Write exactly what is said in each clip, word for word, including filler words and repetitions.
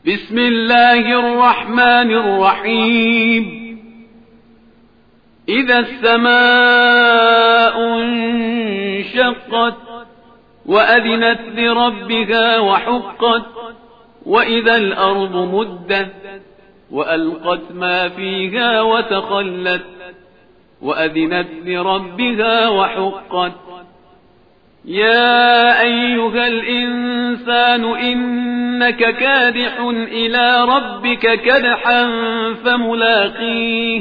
بسم الله الرحمن الرحيم إذا السماء انشقت وأذنت لربها وحقت وإذا الأرض مدت وألقت ما فيها وتخلت وأذنت لربها وحقت يا أيها الإنسان إنك كادح إلى ربك كدحا فملاقيه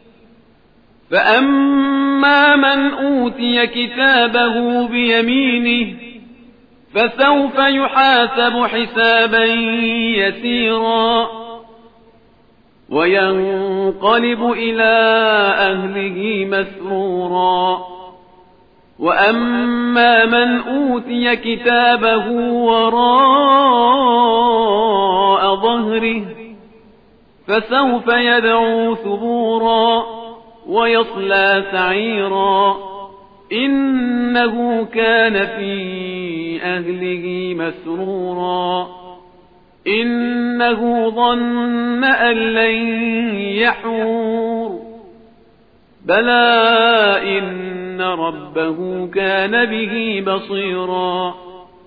فأما من أوتي كتابه بيمينه فسوف يحاسب حسابا يسيرا وينقلب إلى أهله مسرورا وأما من أوتي كتابه وراء ظهره فسوف يدعو ثبورا ويصلى سعيرا إنه كان في أهله مسرورا إنه ظن أن لن يحور بلى إن ربه كان به بصيرا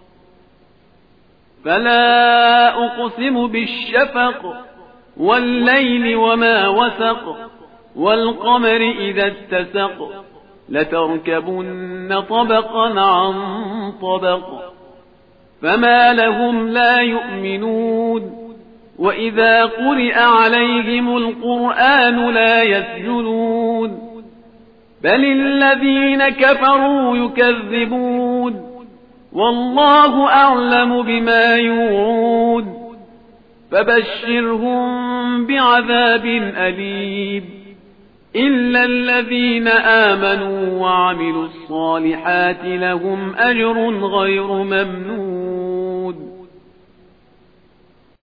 فلا أقسم بالشفق والليل وما وسق والقمر إذا اتسق لتركبن طبقا عن طبق فما لهم لا يؤمنون وإذا قرئ عليهم القرآن لا يسجدون بل الذين كفروا يكذبون والله أعلم بما يوعون فبشرهم بعذاب أليم إلا الذين آمنوا وعملوا الصالحات لهم أجر غير ممنون